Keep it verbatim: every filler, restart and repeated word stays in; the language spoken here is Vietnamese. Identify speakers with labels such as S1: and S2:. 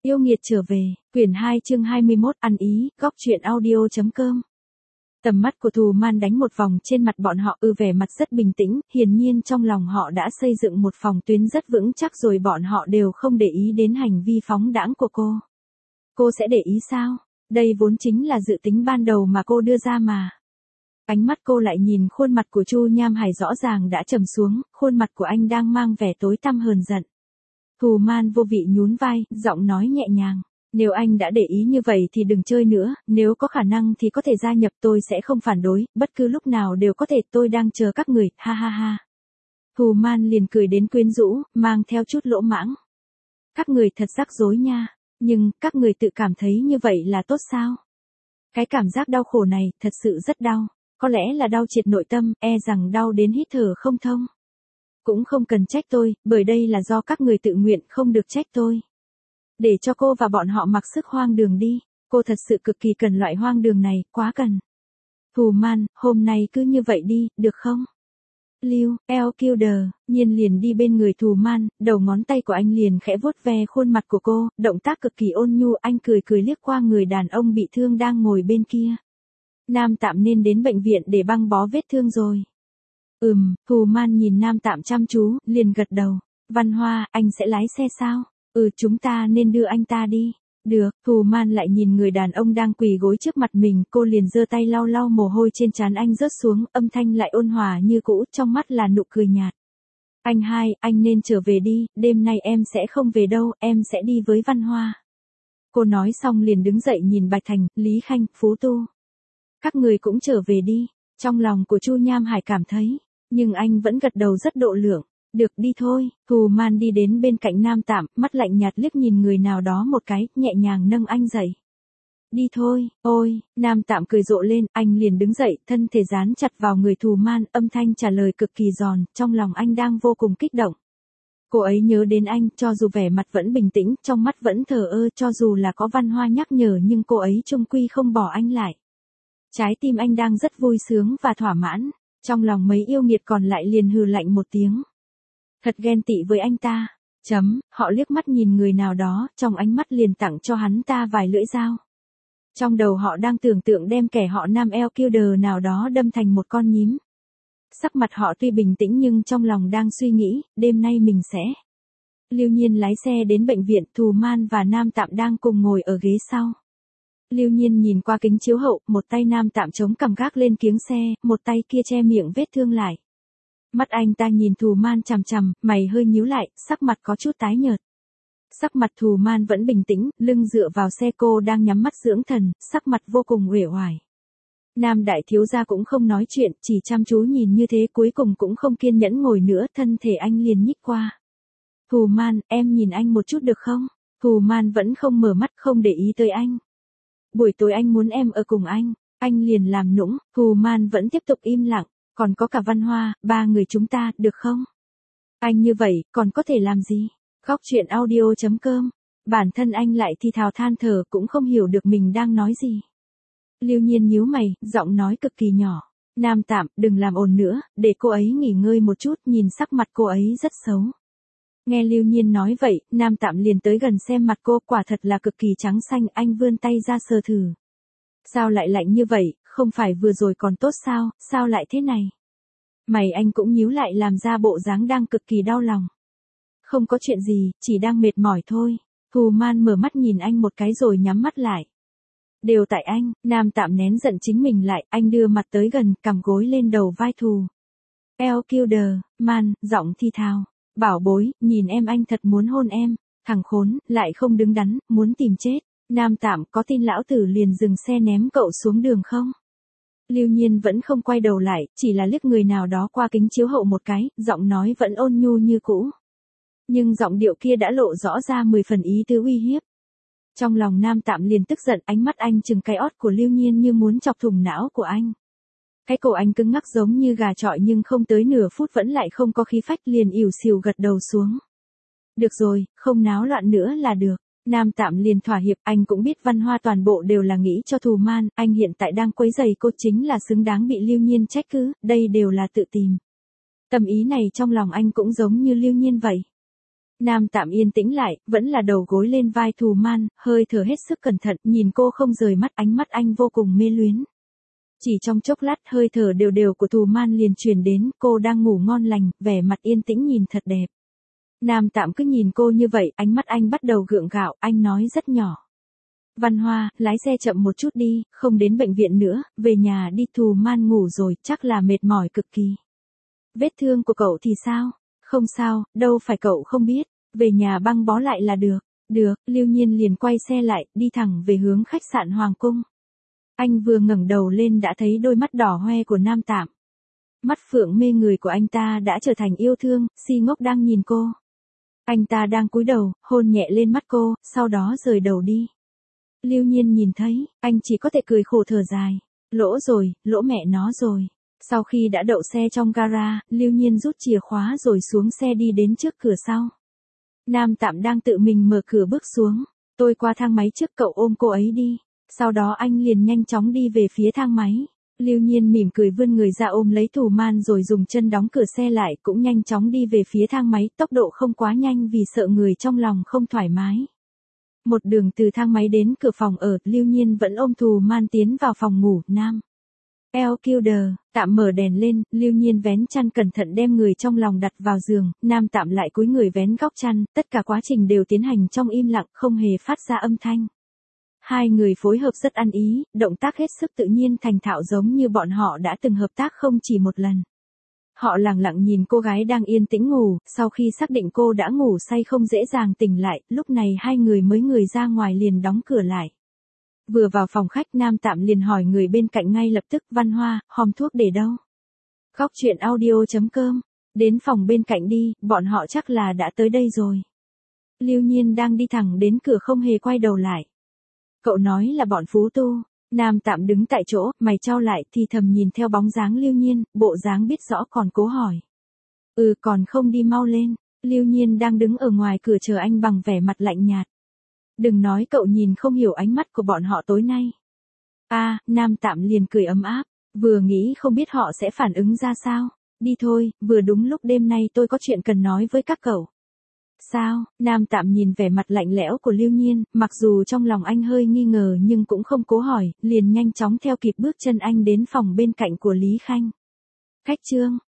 S1: Yêu nghiệt trở về, quyển hai chương hai mươi mốt ăn ý, góc truyện audio chấm com. Tầm mắt của Thù Man đánh một vòng trên mặt bọn họ, ư vẻ mặt rất bình tĩnh, hiển nhiên trong lòng họ đã xây dựng một phòng tuyến rất vững chắc rồi, bọn họ đều không để ý đến hành vi phóng đãng của cô. Cô sẽ để ý sao? Đây vốn chính là dự tính ban đầu mà cô đưa ra mà. Ánh mắt cô lại nhìn khuôn mặt của Chu Nham Hải rõ ràng đã trầm xuống, khuôn mặt của anh đang mang vẻ tối tăm hờn giận. Thù Man vô vị nhún vai, giọng nói nhẹ nhàng. Nếu anh đã để ý như vậy thì đừng chơi nữa, nếu có khả năng thì có thể gia nhập, tôi sẽ không phản đối, bất cứ lúc nào đều có thể, tôi đang chờ các người, ha ha ha. Thù Man liền cười đến quyến rũ, mang theo chút lỗ mãng. Các người thật rắc rối nha, nhưng các người tự cảm thấy như vậy là tốt sao? Cái cảm giác đau khổ này thật sự rất đau, có lẽ là đau triệt nội tâm, e rằng đau đến hít thở không thông. Cũng không cần trách tôi, bởi đây là do các người tự nguyện, không được trách tôi. Để cho cô và bọn họ mặc sức hoang đường đi, cô thật sự cực kỳ cần loại hoang đường này, quá cần. Thù Man, hôm nay cứ như vậy đi, được không? Lưu, El Kilder, nhiên liền đi bên người Thù Man, đầu ngón tay của anh liền khẽ vuốt ve khuôn mặt của cô, động tác cực kỳ ôn nhu, anh cười cười liếc qua người đàn ông bị thương đang ngồi bên kia. Nam Tạm nên đến bệnh viện để băng bó vết thương rồi. Ừm, Thù Man nhìn Nam Tạm chăm chú, liền gật đầu. Văn Hoa, anh sẽ lái xe sao? Ừ, chúng ta nên đưa anh ta đi. Được, Thù Man lại nhìn người đàn ông đang quỳ gối trước mặt mình, cô liền giơ tay lau lau mồ hôi trên trán anh rớt xuống, âm thanh lại ôn hòa như cũ, trong mắt là nụ cười nhạt. Anh hai, anh nên trở về đi, đêm nay em sẽ không về đâu, em sẽ đi với Văn Hoa. Cô nói xong liền đứng dậy nhìn Bạch Thành, Lý Khanh, Phú Tu. Các người cũng trở về đi. Trong lòng của Chu Nham Hải cảm thấy, nhưng anh vẫn gật đầu rất độ lượng. Được, đi thôi. Thù Man đi đến bên cạnh Nam Tạm, mắt lạnh nhạt liếc nhìn người nào đó một cái, nhẹ nhàng nâng anh dậy. Đi thôi. Ôi, Nam Tạm cười rộ lên, anh liền đứng dậy, thân thể dán chặt vào người Thù Man, âm thanh trả lời cực kỳ giòn, trong lòng anh đang vô cùng kích động. Cô ấy nhớ đến anh, cho dù vẻ mặt vẫn bình tĩnh, trong mắt vẫn thờ ơ, cho dù là có Văn Hoa nhắc nhở nhưng cô ấy chung quy không bỏ anh lại. Trái tim anh đang rất vui sướng và thỏa mãn, trong lòng mấy yêu nghiệt còn lại liền hừ lạnh một tiếng. Thật ghen tị với anh ta. Chấm, họ liếc mắt nhìn người nào đó, trong ánh mắt liền tặng cho hắn ta vài lưỡi dao. Trong đầu họ đang tưởng tượng đem kẻ họ Nam El Kilder nào đó đâm thành một con nhím. Sắc mặt họ tuy bình tĩnh nhưng trong lòng đang suy nghĩ, đêm nay mình sẽ. Lưu Nhiên lái xe đến bệnh viện, Thù Man và Nam Tạm đang cùng ngồi ở ghế sau. Lưu Nhiên nhìn qua kính chiếu hậu, một tay Nam Tạm chống cằm gác lên kiếng xe, một tay kia che miệng vết thương lại. Mắt anh ta nhìn Thù Man chằm chằm, mày hơi nhíu lại, sắc mặt có chút tái nhợt. Sắc mặt Thù Man vẫn bình tĩnh, lưng dựa vào xe, cô đang nhắm mắt dưỡng thần, sắc mặt vô cùng uể oải. Nam đại thiếu gia cũng không nói chuyện, chỉ chăm chú nhìn như thế, cuối cùng cũng không kiên nhẫn ngồi nữa, thân thể anh liền nhích qua. Thù Man, em nhìn anh một chút được không? Thù Man vẫn không mở mắt, không để ý tới anh. Buổi tối anh muốn em ở cùng anh, anh liền làm nũng. Thù Man vẫn tiếp tục im lặng, còn có cả Văn Hoa, ba người chúng ta, được không? Anh như vậy, còn có thể làm gì? Góc truyện audio chấm com. Bản thân anh lại thì thào than thở, cũng không hiểu được mình đang nói gì. Lưu Nhiên nhíu mày, giọng nói cực kỳ nhỏ. Nam Tạm, đừng làm ồn nữa, để cô ấy nghỉ ngơi một chút, nhìn sắc mặt cô ấy rất xấu. Nghe Lưu Nhiên nói vậy, Nam Tạm liền tới gần xem mặt cô, quả thật là cực kỳ trắng xanh, anh vươn tay ra sờ thử. Sao lại lạnh như vậy, không phải vừa rồi còn tốt sao, sao lại thế này? Mày anh cũng nhíu lại làm ra bộ dáng đang cực kỳ đau lòng. Không có chuyện gì, chỉ đang mệt mỏi thôi. Thù Man mở mắt nhìn anh một cái rồi nhắm mắt lại. Đều tại anh, Nam Tạm nén giận chính mình lại, anh đưa mặt tới gần, cằm gối lên đầu vai Thù. El Kilder, Man, giọng thi thào. Bảo bối, nhìn em anh thật muốn hôn em, thằng khốn, lại không đứng đắn, muốn tìm chết. Nam Tạm, có tin lão tử liền dừng xe ném cậu xuống đường không? Lưu Nhiên vẫn không quay đầu lại, chỉ là liếc người nào đó qua kính chiếu hậu một cái, giọng nói vẫn ôn nhu như cũ. Nhưng giọng điệu kia đã lộ rõ ra mười phần ý tứ uy hiếp. Trong lòng Nam Tạm liền tức giận, ánh mắt anh chừng cái ót của Lưu Nhiên như muốn chọc thủng não của anh. Cái cổ anh cứng ngắc giống như gà chọi nhưng không tới nửa phút vẫn lại không có khí phách, liền ỉu xìu gật đầu xuống. Được rồi, không náo loạn nữa là được. Nam Tạm liền thỏa hiệp, anh cũng biết Văn Hoa toàn bộ đều là nghĩ cho Thù Man, anh hiện tại đang quấy rầy cô chính là xứng đáng bị Lưu Nhiên trách cứ, đây đều là tự tìm. Tâm ý này trong lòng anh cũng giống như Lưu Nhiên vậy. Nam Tạm yên tĩnh lại, vẫn là đầu gối lên vai Thù Man, hơi thở hết sức cẩn thận, nhìn cô không rời mắt, ánh mắt anh vô cùng mê luyến. Chỉ trong chốc lát hơi thở đều đều của Thù Man liền truyền đến, cô đang ngủ ngon lành, vẻ mặt yên tĩnh nhìn thật đẹp. Nam Tạm cứ nhìn cô như vậy, ánh mắt anh bắt đầu gượng gạo, anh nói rất nhỏ. Văn Hoa, lái xe chậm một chút đi, không đến bệnh viện nữa, về nhà đi. Thù Man ngủ rồi, chắc là mệt mỏi cực kỳ. Vết thương của cậu thì sao? Không sao, đâu phải cậu không biết, về nhà băng bó lại là được. Được, Lưu Nhiên liền quay xe lại, đi thẳng về hướng khách sạn Hoàng Cung. Anh vừa ngẩng đầu lên đã thấy đôi mắt đỏ hoe của Nam Tạm. Mắt phượng mê người của anh ta đã trở thành yêu thương, si ngốc đang nhìn cô. Anh ta đang cúi đầu, hôn nhẹ lên mắt cô, sau đó rời đầu đi. Lưu Nhiên nhìn thấy, anh chỉ có thể cười khổ thở dài. Lỗ rồi, lỗ mẹ nó rồi. Sau khi đã đậu xe trong gara, Lưu Nhiên rút chìa khóa rồi xuống xe đi đến trước cửa sau. Nam Tạm đang tự mình mở cửa bước xuống. Tôi qua thang máy trước, cậu ôm cô ấy đi. Sau đó anh liền nhanh chóng đi về phía thang máy. Lưu Nhiên mỉm cười vươn người ra ôm lấy Thù Man rồi dùng chân đóng cửa xe lại, cũng nhanh chóng đi về phía thang máy, tốc độ không quá nhanh vì sợ người trong lòng không thoải mái. Một đường từ thang máy đến cửa phòng ở, Lưu Nhiên vẫn ôm Thù Man tiến vào phòng ngủ. Nam El Kilder, Tạm mở đèn lên, Lưu Nhiên vén chăn cẩn thận đem người trong lòng đặt vào giường, Nam Tạm lại cúi người vén góc chăn, tất cả quá trình đều tiến hành trong im lặng, không hề phát ra âm thanh. Hai người phối hợp rất ăn ý, động tác hết sức tự nhiên thành thạo giống như bọn họ đã từng hợp tác không chỉ một lần. Họ lặng lặng nhìn cô gái đang yên tĩnh ngủ, sau khi xác định cô đã ngủ say không dễ dàng tỉnh lại, lúc này hai người mới người ra ngoài liền đóng cửa lại. Vừa vào phòng khách, Nam Tạm liền hỏi người bên cạnh ngay lập tức, Văn Hoa, hòm thuốc để đâu? Góc truyện audio chấm com, đến phòng bên cạnh đi, bọn họ chắc là đã tới đây rồi. Lưu Nhiên đang đi thẳng đến cửa không hề quay đầu lại. Cậu nói là bọn phú tu. Nam Tạm đứng tại chỗ, mày chau lại thì thầm nhìn theo bóng dáng Lưu Nhiên, bộ dáng biết rõ còn cố hỏi. Ừ, còn không đi mau lên. Lưu Nhiên đang đứng ở ngoài cửa chờ anh bằng vẻ mặt lạnh nhạt. Đừng nói cậu nhìn không hiểu ánh mắt của bọn họ tối nay. A, à, Nam Tạm liền cười ấm áp, vừa nghĩ không biết họ sẽ phản ứng ra sao. Đi thôi, vừa đúng lúc đêm nay tôi có chuyện cần nói với các cậu. Sao? Nam Tạm nhìn vẻ mặt lạnh lẽo của Lưu Nhiên, mặc dù trong lòng anh hơi nghi ngờ nhưng cũng không cố hỏi, liền nhanh chóng theo kịp bước chân anh đến phòng bên cạnh của Lý Khanh. Khách trương,